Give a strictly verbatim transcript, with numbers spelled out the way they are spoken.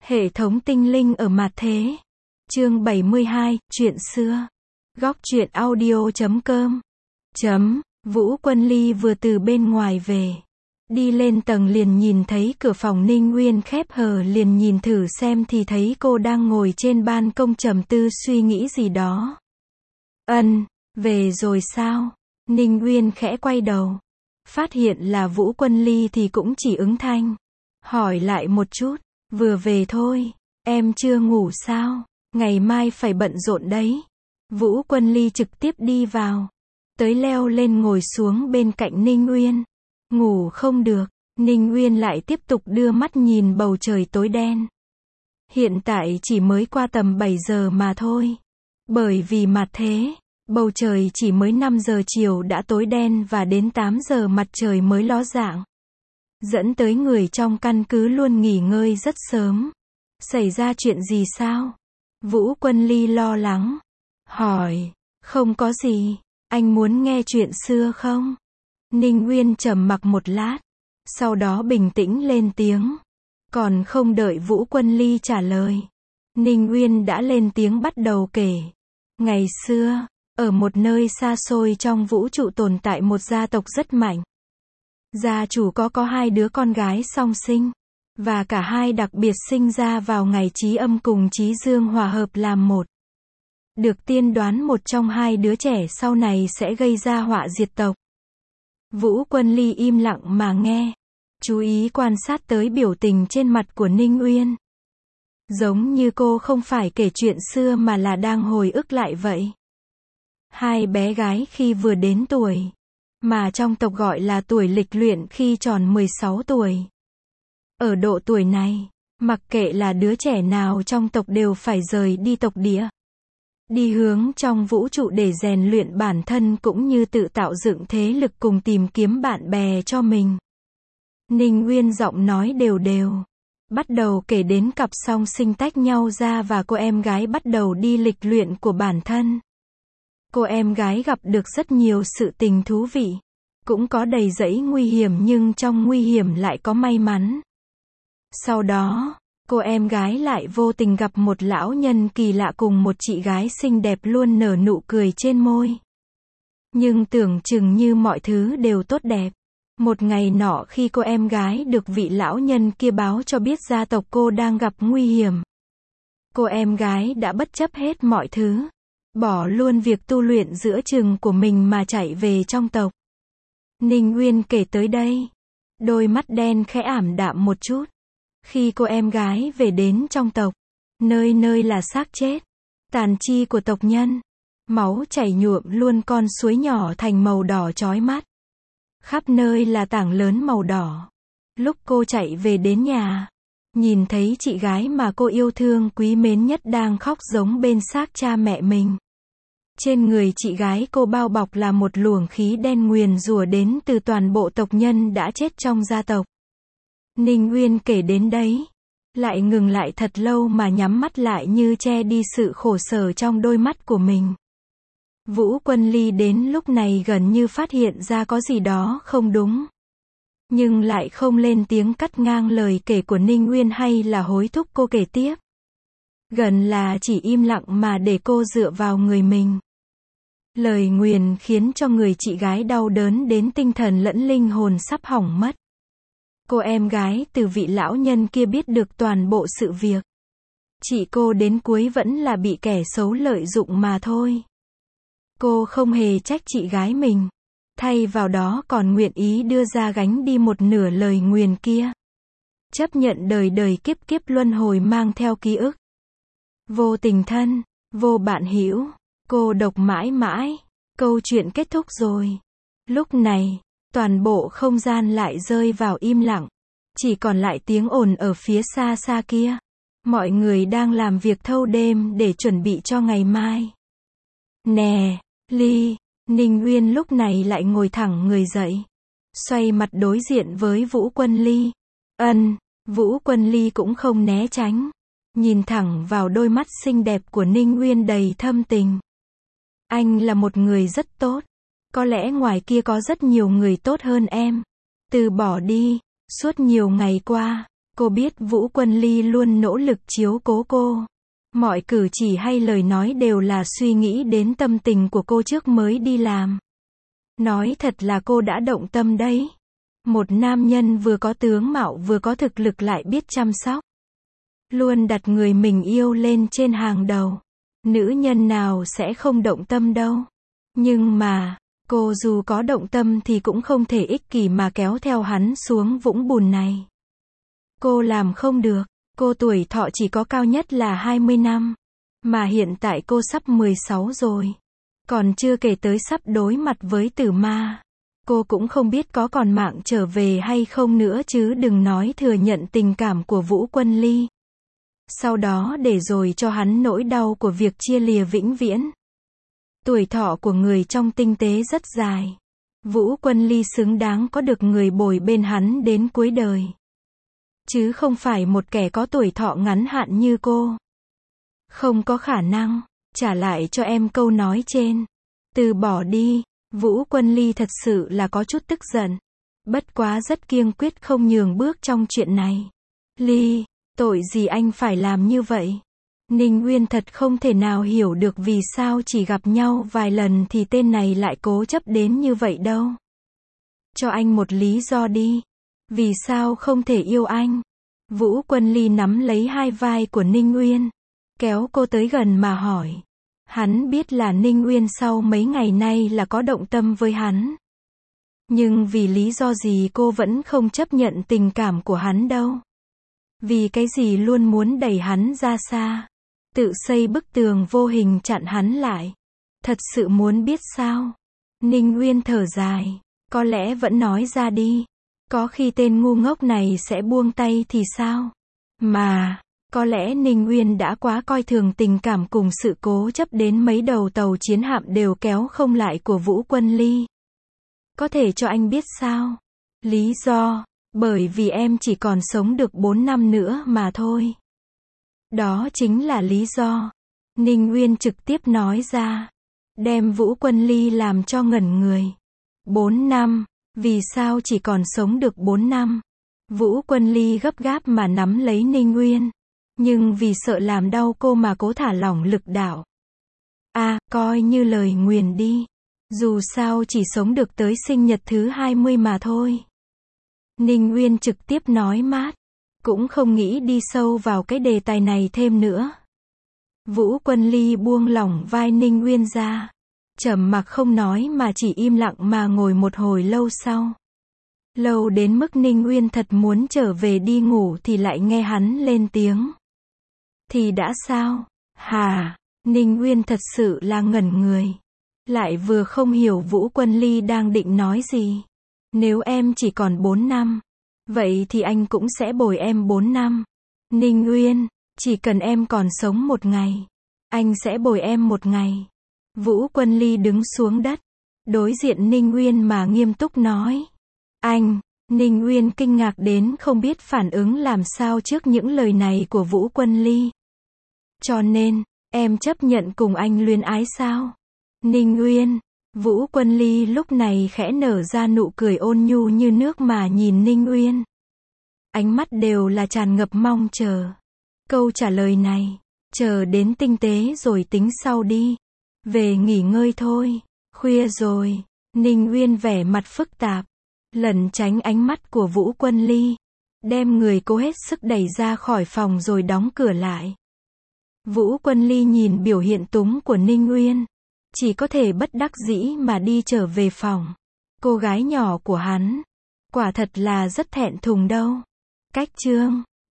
Hệ thống tinh linh ở mặt thế. Chương bảy mươi hai, chuyện xưa. Góc truyện audio chấm com. Chấm, Vũ Quân Ly vừa từ bên ngoài về. Đi lên tầng liền nhìn thấy cửa phòng Ninh Uyên khép hờ, liền nhìn thử xem thì thấy cô đang ngồi trên ban công trầm tư suy nghĩ gì đó. Ân, về rồi sao? Ninh Uyên khẽ quay đầu. Phát hiện là Vũ Quân Ly thì cũng chỉ ứng thanh. Hỏi lại một chút, vừa về thôi, em chưa ngủ sao? Ngày mai phải bận rộn đấy. Vũ Quân Ly trực tiếp đi vào. Tới leo lên ngồi xuống bên cạnh Ninh Uyên. Ngủ không được, Ninh Uyên lại tiếp tục đưa mắt nhìn bầu trời tối đen. Hiện tại chỉ mới qua tầm bảy giờ mà thôi. Bởi vì mặt thế, bầu trời chỉ mới năm giờ chiều đã tối đen và đến tám giờ mặt trời mới ló dạng. Dẫn tới người trong căn cứ luôn nghỉ ngơi rất sớm. Xảy ra chuyện gì sao? Vũ Quân Ly lo lắng. Hỏi, không có gì, anh muốn nghe chuyện xưa không? Ninh Uyên trầm mặc một lát. Sau đó bình tĩnh lên tiếng. Còn không đợi Vũ Quân Ly trả lời. Ninh Uyên đã lên tiếng bắt đầu kể. Ngày xưa, ở một nơi xa xôi trong vũ trụ tồn tại một gia tộc rất mạnh. Gia chủ có có hai đứa con gái song sinh. Và cả hai đặc biệt sinh ra vào ngày trí âm cùng trí dương hòa hợp làm một. Được tiên đoán một trong hai đứa trẻ sau này sẽ gây ra họa diệt tộc. Vũ Quân Ly im lặng mà nghe. Chú ý quan sát tới biểu tình trên mặt của Ninh Uyên. Giống như cô không phải kể chuyện xưa mà là đang hồi ức lại vậy. Hai bé gái khi vừa đến tuổi, mà trong tộc gọi là tuổi lịch luyện khi tròn mười sáu tuổi. Ở độ tuổi này, mặc kệ là đứa trẻ nào trong tộc đều phải rời đi tộc địa. Đi hướng trong vũ trụ để rèn luyện bản thân cũng như tự tạo dựng thế lực cùng tìm kiếm bạn bè cho mình. Ninh Uyên giọng nói đều đều. Bắt đầu kể đến cặp song sinh tách nhau ra và cô em gái bắt đầu đi lịch luyện của bản thân. Cô em gái gặp được rất nhiều sự tình thú vị. Cũng có đầy rẫy nguy hiểm nhưng trong nguy hiểm lại có may mắn. Sau đó, cô em gái lại vô tình gặp một lão nhân kỳ lạ cùng một chị gái xinh đẹp luôn nở nụ cười trên môi. Nhưng tưởng chừng như mọi thứ đều tốt đẹp. Một ngày nọ khi cô em gái được vị lão nhân kia báo cho biết gia tộc cô đang gặp nguy hiểm. Cô em gái đã bất chấp hết mọi thứ. Bỏ luôn việc tu luyện giữa chừng của mình mà chạy về trong tộc. Ninh Uyên kể tới đây. Đôi mắt đen khẽ ảm đạm một chút. Khi cô em gái về đến trong tộc, nơi nơi là xác chết, tàn chi của tộc nhân, máu chảy nhuộm luôn con suối nhỏ thành màu đỏ chói mắt. Khắp nơi là tảng lớn màu đỏ. Lúc cô chạy về đến nhà, nhìn thấy chị gái mà cô yêu thương quý mến nhất đang khóc giống bên xác cha mẹ mình. Trên người chị gái cô bao bọc là một luồng khí đen nguyền rủa đến từ toàn bộ tộc nhân đã chết trong gia tộc. Ninh Uyên kể đến đấy, lại ngừng lại thật lâu mà nhắm mắt lại như che đi sự khổ sở trong đôi mắt của mình. Vũ Quân Ly đến lúc này gần như phát hiện ra có gì đó không đúng. Nhưng lại không lên tiếng cắt ngang lời kể của Ninh Uyên hay là hối thúc cô kể tiếp. Gần là chỉ im lặng mà để cô dựa vào người mình. Lời nguyền khiến cho người chị gái đau đớn đến tinh thần lẫn linh hồn sắp hỏng mất. Cô em gái từ vị lão nhân kia biết được toàn bộ sự việc. Chị cô đến cuối vẫn là bị kẻ xấu lợi dụng mà thôi. Cô không hề trách chị gái mình. Thay vào đó còn nguyện ý đưa ra gánh đi một nửa lời nguyền kia. Chấp nhận đời đời kiếp kiếp luân hồi mang theo ký ức. Vô tình thân, vô bạn hữu, cô độc mãi mãi. Câu chuyện kết thúc rồi. Lúc này, toàn bộ không gian lại rơi vào im lặng. Chỉ còn lại tiếng ồn ở phía xa xa kia. Mọi người đang làm việc thâu đêm để chuẩn bị cho ngày mai. Nè, Ly, Ninh Uyên lúc này lại ngồi thẳng người dậy. Xoay mặt đối diện với Vũ Quân Ly. Ân, Vũ Quân Ly cũng không né tránh. Nhìn thẳng vào đôi mắt xinh đẹp của Ninh Uyên đầy thâm tình. Anh là một người rất tốt. Có lẽ ngoài kia có rất nhiều người tốt hơn em. Từ bỏ đi. Suốt nhiều ngày qua, Cô biết Vũ Quân Ly luôn nỗ lực chiếu cố cô. Mọi cử chỉ hay lời nói đều là suy nghĩ đến tâm tình của cô trước mới đi làm. Nói thật là cô đã động tâm đấy. Một nam nhân vừa có tướng mạo vừa có thực lực lại biết chăm sóc. Luôn đặt người mình yêu lên trên hàng đầu. Nữ nhân nào sẽ không động tâm đâu. Nhưng mà, cô dù có động tâm thì cũng không thể ích kỷ mà kéo theo hắn xuống vũng bùn này. Cô làm không được. Cô tuổi thọ chỉ có cao nhất là hai mươi năm. Mà hiện tại cô sắp mười sáu rồi. Còn chưa kể tới sắp đối mặt với tử ma. Cô cũng không biết có còn mạng trở về hay không nữa chứ đừng nói thừa nhận tình cảm của Vũ Quân Ly. Sau đó để rồi cho hắn nỗi đau của việc chia lìa vĩnh viễn. Tuổi thọ của người trong tinh tế rất dài. Vũ Quân Ly xứng đáng có được người bồi bên hắn đến cuối đời. Chứ không phải một kẻ có tuổi thọ ngắn hạn như cô. Không có khả năng. Trả lại cho em câu nói trên. Từ bỏ đi. Vũ Quân Ly thật sự là có chút tức giận. Bất quá rất kiên quyết không nhường bước trong chuyện này. Ly, tội gì anh phải làm như vậy? Ninh Uyên thật không thể nào hiểu được vì sao chỉ gặp nhau vài lần thì tên này lại cố chấp đến như vậy đâu. Cho anh một lý do đi. Vì sao không thể yêu anh? Vũ Quân Ly nắm lấy hai vai của Ninh Uyên. Kéo cô tới gần mà hỏi. Hắn biết là Ninh Uyên sau mấy ngày nay là có động tâm với hắn. Nhưng vì lý do gì cô vẫn không chấp nhận tình cảm của hắn đâu. Vì cái gì luôn muốn đẩy hắn ra xa. Tự xây bức tường vô hình chặn hắn lại. Thật sự muốn biết sao? Ninh Uyên thở dài. Có lẽ vẫn nói ra đi. Có khi tên ngu ngốc này sẽ buông tay thì sao? Mà, có lẽ Ninh Uyên đã quá coi thường tình cảm cùng sự cố chấp đến mấy đầu tàu chiến hạm đều kéo không lại của Vũ Quân Ly. Có thể cho anh biết sao? Lý do, bởi vì em chỉ còn sống được bốn năm nữa mà thôi. Đó chính là lý do. Ninh Uyên trực tiếp nói ra. Đem Vũ Quân Ly làm cho ngẩn người. Bốn năm. Vì sao chỉ còn sống được bốn năm? Vũ Quân Ly gấp gáp mà nắm lấy Ninh Uyên. Nhưng vì sợ làm đau cô mà cố thả lỏng lực đạo. À, coi như lời nguyền đi. Dù sao chỉ sống được tới sinh nhật thứ hai mươi mà thôi. Ninh Uyên trực tiếp nói mát. Cũng không nghĩ đi sâu vào cái đề tài này thêm nữa. Vũ Quân Ly buông lỏng vai Ninh Uyên ra. Trầm mặc không nói mà chỉ im lặng mà ngồi một hồi lâu sau. Lâu đến mức Ninh Uyên thật muốn trở về đi ngủ thì lại nghe hắn lên tiếng. Thì đã sao? Hà, Ninh Uyên thật sự là ngẩn người. Lại vừa không hiểu Vũ Quân Ly đang định nói gì. Nếu em chỉ còn bốn năm, vậy thì anh cũng sẽ bồi em bốn năm. Ninh Uyên, chỉ cần em còn sống một ngày, anh sẽ bồi em một ngày. Vũ Quân Ly đứng xuống đất, đối diện Ninh Uyên mà nghiêm túc nói. Anh, Ninh Uyên kinh ngạc đến không biết phản ứng làm sao trước những lời này của Vũ Quân Ly. Cho nên, em chấp nhận cùng anh luyến ái sao? Ninh Uyên, Vũ Quân Ly lúc này khẽ nở ra nụ cười ôn nhu như nước mà nhìn Ninh Uyên. Ánh mắt đều là tràn ngập mong chờ. Câu trả lời này, chờ đến tinh tế rồi tính sau đi. Về nghỉ ngơi thôi, khuya rồi. Ninh Uyên vẻ mặt phức tạp, lẩn tránh ánh mắt của Vũ Quân Ly, đem người cố hết sức đẩy ra khỏi phòng rồi đóng cửa lại. Vũ Quân Ly nhìn biểu hiện túng của Ninh Uyên, chỉ có thể bất đắc dĩ mà đi trở về phòng. Cô gái nhỏ của hắn, quả thật là rất thẹn thùng đâu. Cách chương